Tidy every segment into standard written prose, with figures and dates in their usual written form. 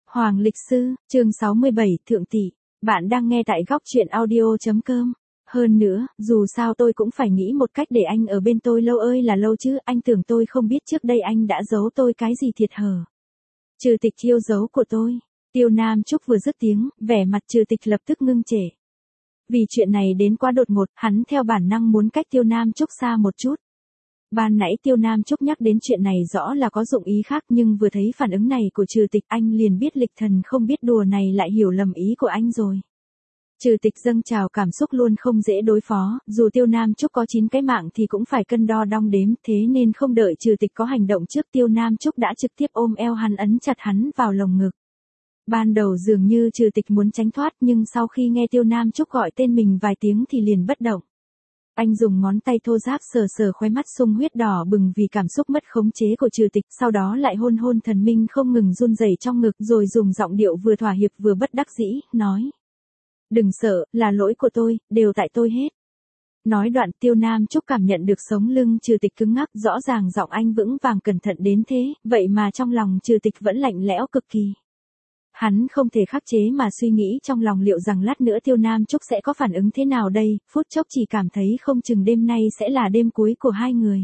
Hoàng Lịch Sư, chương 67, Thượng Tỷ. Bạn đang nghe tại góc truyện audio.com. Hơn nữa, dù sao tôi cũng phải nghĩ một cách để anh ở bên tôi lâu ơi là lâu chứ, anh tưởng tôi không biết trước đây anh đã giấu tôi cái gì thiệt hở. Trừ Tịch yêu dấu của tôi. Tiêu Nam Trúc vừa dứt tiếng, vẻ mặt Trừ Tịch lập tức ngưng trệ. Vì chuyện này đến quá đột ngột, hắn theo bản năng muốn cách Tiêu Nam Trúc xa một chút. Ban nãy Tiêu Nam Trúc nhắc đến chuyện này rõ là có dụng ý khác, nhưng vừa thấy phản ứng này của Trừ Tịch anh liền biết Lịch Thần không biết đùa này lại hiểu lầm ý của anh rồi. Trừ Tịch dâng trào cảm xúc luôn không dễ đối phó, dù Tiêu Nam Trúc có 9 cái mạng thì cũng phải cân đo đong đếm, thế nên không đợi Trừ Tịch có hành động trước, Tiêu Nam Trúc đã trực tiếp ôm eo hắn ấn chặt hắn vào lồng ngực. Ban đầu dường như Trừ Tịch muốn tránh thoát, nhưng sau khi nghe Tiêu Nam Trúc gọi tên mình vài tiếng thì liền bất động. Anh dùng ngón tay thô ráp sờ sờ khóe mắt sung huyết đỏ bừng vì cảm xúc mất khống chế của Trừ Tịch, sau đó lại hôn hôn thần minh không ngừng run rẩy trong ngực, rồi dùng giọng điệu vừa thỏa hiệp vừa bất đắc dĩ, nói. Đừng sợ, là lỗi của tôi, đều tại tôi hết. Nói đoạn Tiêu Nam Trúc cảm nhận được sống lưng Trừ Tịch cứng ngắc, rõ ràng giọng anh vững vàng cẩn thận đến thế, vậy mà trong lòng Trừ Tịch vẫn lạnh lẽo cực kỳ. Hắn không thể khắc chế mà suy nghĩ trong lòng liệu rằng lát nữa Tiêu Nam Trúc sẽ có phản ứng thế nào đây, phút chốc chỉ cảm thấy không chừng đêm nay sẽ là đêm cuối của hai người.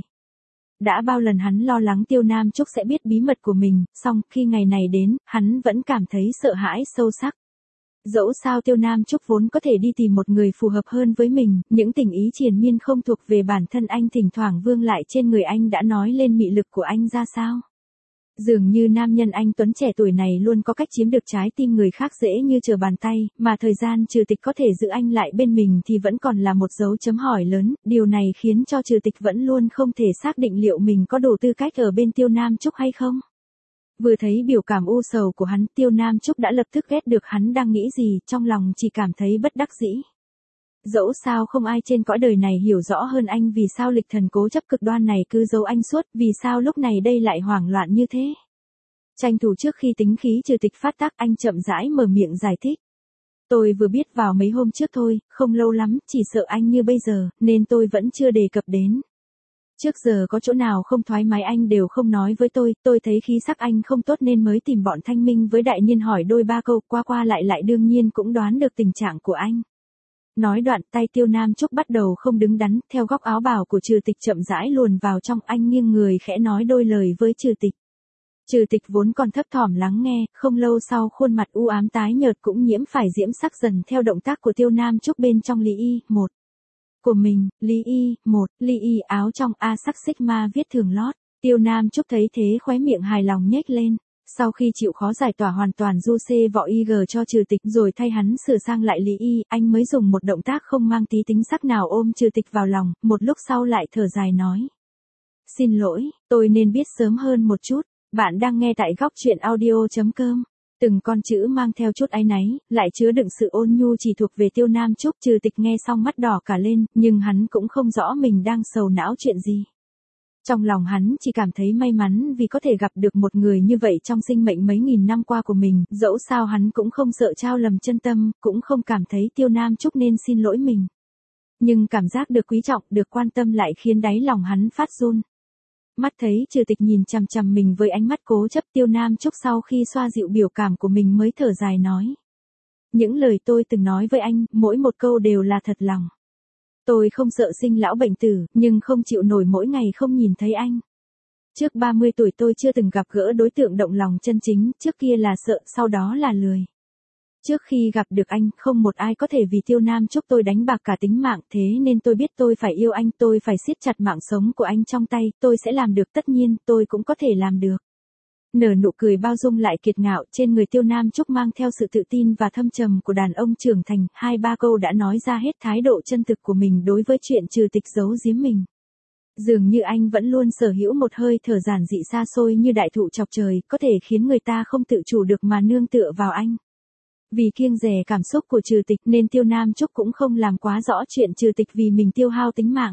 Đã bao lần hắn lo lắng Tiêu Nam Trúc sẽ biết bí mật của mình, song khi ngày này đến, hắn vẫn cảm thấy sợ hãi sâu sắc. Dẫu sao Tiêu Nam Trúc vốn có thể đi tìm một người phù hợp hơn với mình, những tình ý triền miên không thuộc về bản thân anh thỉnh thoảng vương lại trên người anh đã nói lên mị lực của anh ra sao. Dường như nam nhân anh tuấn trẻ tuổi này luôn có cách chiếm được trái tim người khác dễ như trở bàn tay, mà thời gian Trừ Tịch có thể giữ anh lại bên mình thì vẫn còn là một dấu chấm hỏi lớn, điều này khiến cho Trừ Tịch vẫn luôn không thể xác định liệu mình có đủ tư cách ở bên Tiêu Nam Trúc hay không. Vừa thấy biểu cảm u sầu của hắn, Tiêu Nam Trúc đã lập tức ghét được hắn đang nghĩ gì, trong lòng chỉ cảm thấy bất đắc dĩ. Dẫu sao không ai trên cõi đời này hiểu rõ hơn anh vì sao Lịch Thần cố chấp cực đoan này cứ giấu anh suốt, vì sao lúc này đây lại hoảng loạn như thế. Tranh thủ trước khi tính khí Trừ Tịch phát tác, anh chậm rãi mở miệng giải thích. Tôi vừa biết vào mấy hôm trước thôi, không lâu lắm, chỉ sợ anh như bây giờ, nên tôi vẫn chưa đề cập đến. Trước giờ có chỗ nào không thoải mái anh đều không nói với tôi thấy khí sắc anh không tốt nên mới tìm bọn Thanh Minh với Đại Niên hỏi đôi ba câu, qua lại đương nhiên cũng đoán được tình trạng của anh. Nói đoạn tay Tiêu Nam Trúc bắt đầu không đứng đắn, theo góc áo bào của Trừ Tịch chậm rãi luồn vào trong, anh nghiêng người khẽ nói đôi lời với Trừ Tịch. Trừ Tịch vốn còn thấp thỏm lắng nghe, không lâu sau khuôn mặt u ám tái nhợt cũng nhiễm phải diễm sắc dần theo động tác của Tiêu Nam Trúc bên trong Lý Y, một. Của mình, Lý Y, một, Lý Y áo trong A sắc sigma viết thường lót. Tiêu Nam Trúc thấy thế khóe miệng hài lòng nhếch lên. Sau khi chịu khó giải tỏa hoàn toàn du xê vọ IG cho Trừ Tịch rồi thay hắn sửa sang lại Lý Y, anh mới dùng một động tác không mang tí tính sắc nào ôm Trừ Tịch vào lòng, một lúc sau lại thở dài nói. Xin lỗi, tôi nên biết sớm hơn một chút. Bạn đang nghe tại góc truyện audio.com. Từng con chữ mang theo chút áy náy, lại chứa đựng sự ôn nhu chỉ thuộc về Tiêu Nam Trúc. Trừ Tịch nghe xong mắt đỏ cả lên, nhưng hắn cũng không rõ mình đang sầu não chuyện gì. Trong lòng hắn chỉ cảm thấy may mắn vì có thể gặp được một người như vậy trong sinh mệnh mấy nghìn năm qua của mình, dẫu sao hắn cũng không sợ trao lầm chân tâm, cũng không cảm thấy Tiêu Nam Trúc nên xin lỗi mình. Nhưng cảm giác được quý trọng, được quan tâm lại khiến đáy lòng hắn phát run. Mắt thấy Trừ Tịch nhìn chằm chằm mình với ánh mắt cố chấp, Tiêu Nam Trúc sau khi xoa dịu biểu cảm của mình mới thở dài nói. Những lời tôi từng nói với anh, mỗi một câu đều là thật lòng. Tôi không sợ sinh lão bệnh tử, nhưng không chịu nổi mỗi ngày không nhìn thấy anh. Trước 30 tuổi tôi chưa từng gặp gỡ đối tượng động lòng chân chính, trước kia là sợ, sau đó là lười. Trước khi gặp được anh, không một ai có thể vì Tiêu Nam Trúc tôi đánh bạc cả tính mạng, thế nên tôi biết tôi phải yêu anh, tôi phải siết chặt mạng sống của anh trong tay, tôi sẽ làm được, tất nhiên, tôi cũng có thể làm được. Nở nụ cười bao dung lại kiệt ngạo, trên người Tiêu Nam Trúc mang theo sự tự tin và thâm trầm của đàn ông trưởng thành, 2-3 câu đã nói ra hết thái độ chân thực của mình đối với chuyện Trừ Tịch giấu giếm mình. Dường như anh vẫn luôn sở hữu một hơi thở giản dị xa xôi như đại thụ chọc trời, có thể khiến người ta không tự chủ được mà nương tựa vào anh. Vì kiêng dè cảm xúc của Trừ Tịch nên Tiêu Nam Trúc cũng không làm quá rõ chuyện Trừ Tịch vì mình tiêu hao tính mạng.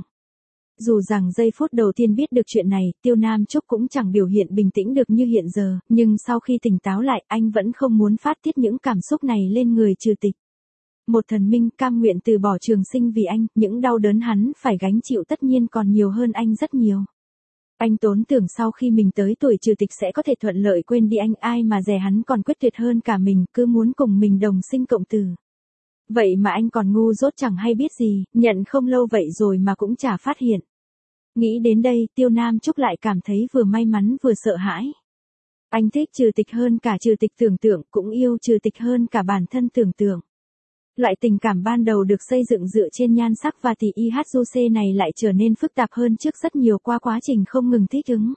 Dù rằng giây phút đầu tiên biết được chuyện này, Tiêu Nam Trúc cũng chẳng biểu hiện bình tĩnh được như hiện giờ, nhưng sau khi tỉnh táo lại, anh vẫn không muốn phát tiết những cảm xúc này lên người Trừ Tịch. Một thần minh cam nguyện từ bỏ trường sinh vì anh, những đau đớn hắn phải gánh chịu tất nhiên còn nhiều hơn anh rất nhiều. Anh Tốn tưởng sau khi mình tới tuổi trừ tịch sẽ có thể thuận lợi quên đi anh, ai mà dè hắn còn quyết tuyệt hơn cả mình, cứ muốn cùng mình đồng sinh cộng tử. Vậy mà anh còn ngu dốt chẳng hay biết gì, nhận không lâu vậy rồi mà cũng chả phát hiện. Nghĩ đến đây, Tiêu Nam Trúc lại cảm thấy vừa may mắn vừa sợ hãi. Anh thích trừ tịch hơn cả trừ tịch tưởng tượng, cũng yêu trừ tịch hơn cả bản thân tưởng tượng. Loại tình cảm ban đầu được xây dựng dựa trên nhan sắc và tỷ IHUC này lại trở nên phức tạp hơn trước rất nhiều qua quá trình không ngừng thích ứng.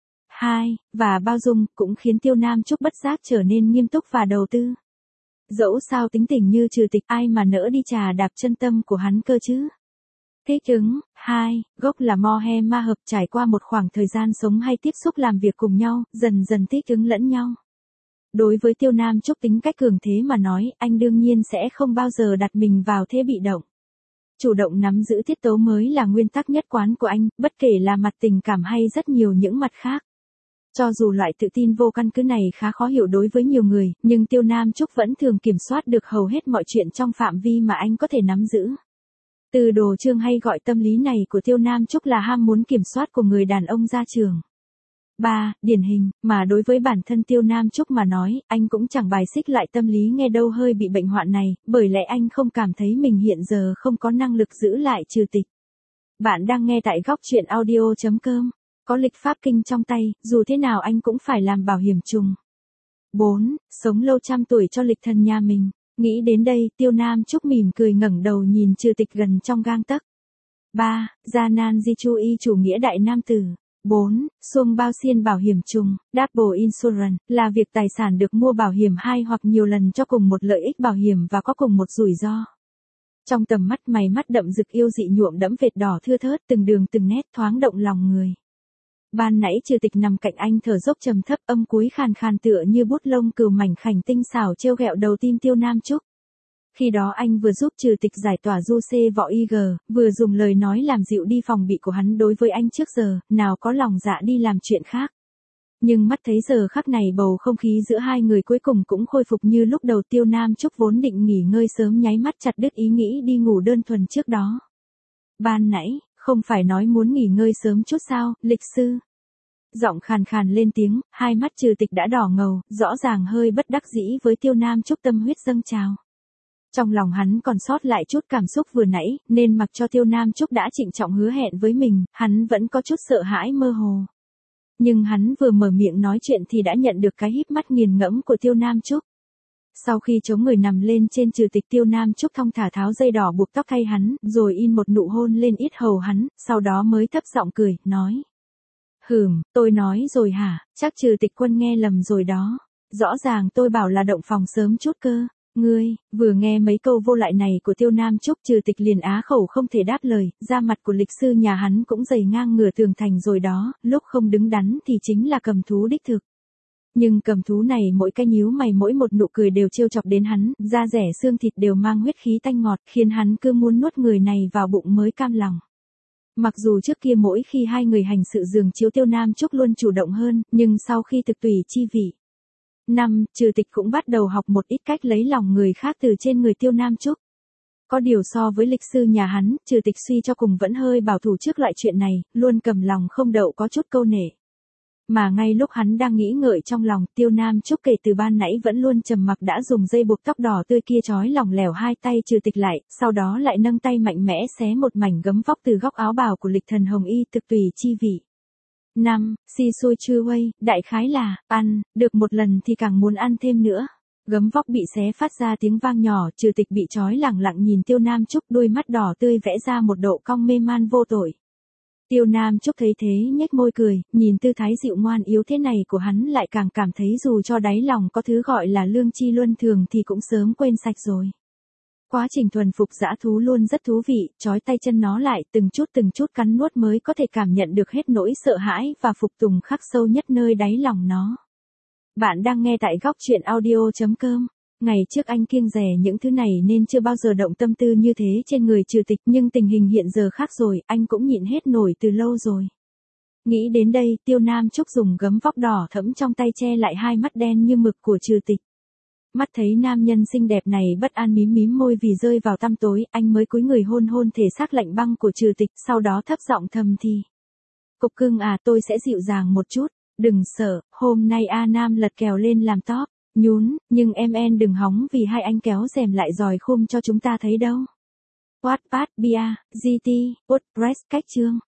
2. Và bao dung cũng khiến Tiêu Nam Trúc bất giác trở nên nghiêm túc và đầu tư. Dẫu sao tính tình như trừ tịch ai mà nỡ đi trà đạp chân tâm của hắn cơ chứ. Thích ứng. 2. Gốc là Mohe ma hợp, trải qua một khoảng thời gian sống hay tiếp xúc làm việc cùng nhau, dần dần thích ứng lẫn nhau. Đối với Tiêu Nam Trúc tính cách cường thế mà nói, anh đương nhiên sẽ không bao giờ đặt mình vào thế bị động. Chủ động nắm giữ tiết tấu mới là nguyên tắc nhất quán của anh, bất kể là mặt tình cảm hay rất nhiều những mặt khác. Cho dù loại tự tin vô căn cứ này khá khó hiểu đối với nhiều người, nhưng Tiêu Nam Trúc vẫn thường kiểm soát được hầu hết mọi chuyện trong phạm vi mà anh có thể nắm giữ. Từ đồ chương hay gọi tâm lý này của Tiêu Nam Trúc là ham muốn kiểm soát của người đàn ông gia trưởng. 3. Điển hình, mà đối với bản thân Tiêu Nam Trúc mà nói, anh cũng chẳng bài xích lại tâm lý nghe đâu hơi bị bệnh hoạn này, bởi lẽ anh không cảm thấy mình hiện giờ không có năng lực giữ lại trừ tịch. Bạn đang nghe tại góc truyện audio.com. Có lịch pháp kinh trong tay, dù thế nào anh cũng phải làm bảo hiểm trùng. 4. Sống lâu trăm tuổi cho lịch thần nhà mình. Nghĩ đến đây, Tiêu Nam Trúc mỉm cười ngẩng đầu nhìn trừ tịch gần trong gang tấc. 3. Gia nan di chu y chủ nghĩa đại nam tử. 4. Xuông bao xiên bảo hiểm trùng, double insurance, là việc tài sản được mua bảo hiểm 2 hoặc nhiều lần cho cùng một lợi ích bảo hiểm và có cùng một rủi ro. Trong tầm mắt mày mắt đậm rực yêu dị nhuộm đẫm vệt đỏ thưa thớt, từng đường từng nét thoáng động lòng người. Ban nãy trừ tịch nằm cạnh anh thở dốc trầm thấp, âm cuối khàn khàn tựa như bút lông cừu mảnh khảnh tinh xảo trêu ghẹo đầu tim Tiêu Nam Trúc. Khi đó anh vừa giúp trừ tịch giải tỏa du xê võ IG, vừa dùng lời nói làm dịu đi phòng bị của hắn đối với anh trước giờ, nào có lòng dạ đi làm chuyện khác. Nhưng mắt thấy giờ khắc này bầu không khí giữa hai người cuối cùng cũng khôi phục như lúc đầu. Tiêu Nam Trúc vốn định nghỉ ngơi sớm nháy mắt chặt đứt ý nghĩ đi ngủ đơn thuần trước đó. Ban nãy, không phải nói muốn nghỉ ngơi sớm chút sao, lịch sư? Giọng khàn khàn lên tiếng, hai mắt trừ tịch đã đỏ ngầu, rõ ràng hơi bất đắc dĩ với Tiêu Nam Trúc tâm huyết dâng trào. Trong lòng hắn còn sót lại chút cảm xúc vừa nãy, nên mặc cho Tiêu Nam Trúc đã trịnh trọng hứa hẹn với mình, hắn vẫn có chút sợ hãi mơ hồ. Nhưng hắn vừa mở miệng nói chuyện thì đã nhận được cái híp mắt nghiền ngẫm của Tiêu Nam Trúc. Sau khi chống người nằm lên trên trừ tịch, Tiêu Nam Trúc thong thả tháo dây đỏ buộc tóc thay hắn, rồi in một nụ hôn lên yết hầu hắn, sau đó mới thấp giọng cười, nói. Tôi nói rồi hả, chắc trừ tịch quân nghe lầm rồi đó. Rõ ràng tôi bảo là động phòng sớm chút cơ. Ngươi, vừa nghe mấy câu vô lại này của Tiêu Nam Trúc, trừ tịch liền á khẩu không thể đáp lời, da mặt của lịch sư nhà hắn cũng dày ngang ngửa tường thành rồi đó, lúc không đứng đắn thì chính là cầm thú đích thực. Nhưng cầm thú này mỗi cái nhíu mày mỗi một nụ cười đều trêu chọc đến hắn, da rẻ xương thịt đều mang huyết khí tanh ngọt, khiến hắn cứ muốn nuốt người này vào bụng mới cam lòng. Mặc dù trước kia mỗi khi hai người hành sự giường chiếu Tiêu Nam Trúc luôn chủ động hơn, nhưng sau khi thực tùy chi vị. 5. Trừ tịch cũng bắt đầu học một ít cách lấy lòng người khác từ trên người Tiêu Nam Trúc. Có điều so với lịch sư nhà hắn, trừ tịch suy cho cùng vẫn hơi bảo thủ trước loại chuyện này, luôn cầm lòng không đậu có chút câu nể. Mà ngay lúc hắn đang nghĩ ngợi trong lòng, Tiêu Nam Trúc kể từ ban nãy vẫn luôn trầm mặc đã dùng dây buộc tóc đỏ tươi kia trói lỏng lẻo hai tay trừ tịch lại, sau đó lại nâng tay mạnh mẽ xé một mảnh gấm vóc từ góc áo bào của lịch thần hồng y thực tùy chi vị. 5. Si xui chư huây, đại khái là, ăn, được một lần thì càng muốn ăn thêm nữa. Gấm vóc bị xé phát ra tiếng vang nhỏ, trừ tịch bị trói lẳng lặng nhìn Tiêu Nam Trúc, đôi mắt đỏ tươi vẽ ra một độ cong mê man vô tội. Tiêu Nam Trúc thấy thế nhếch môi cười, nhìn tư thái dịu ngoan yếu thế này của hắn lại càng cảm thấy dù cho đáy lòng có thứ gọi là lương tri luân thường thì cũng sớm quên sạch rồi. Quá trình thuần phục dã thú luôn rất thú vị, trói tay chân nó lại từng chút cắn nuốt mới có thể cảm nhận được hết nỗi sợ hãi và phục tùng khắc sâu nhất nơi đáy lòng nó. Bạn đang nghe tại góc truyện audio.com. Ngày trước anh kiêng dè những thứ này nên chưa bao giờ động tâm tư như thế trên người trừ tịch, nhưng tình hình hiện giờ khác rồi, anh cũng nhịn hết nổi từ lâu rồi. Nghĩ đến đây, Tiêu Nam Trúc dùng gấm vóc đỏ thẫm trong tay che lại hai mắt đen như mực của trừ tịch. Mắt thấy nam nhân xinh đẹp này bất an mím mím môi vì rơi vào tăm tối, anh mới cúi người hôn hôn thể xác lạnh băng của trừ tịch, sau đó thấp giọng thầm thì. Cục cưng à, tôi sẽ dịu dàng một chút. Đừng sợ, hôm nay A Nam lật kèo lên làm top. Nhún, nhưng em đừng hóng vì hai anh kéo rèm lại dòi khum cho chúng ta thấy đâu. Wattpad, Bia, GT, WordPress, cách chương.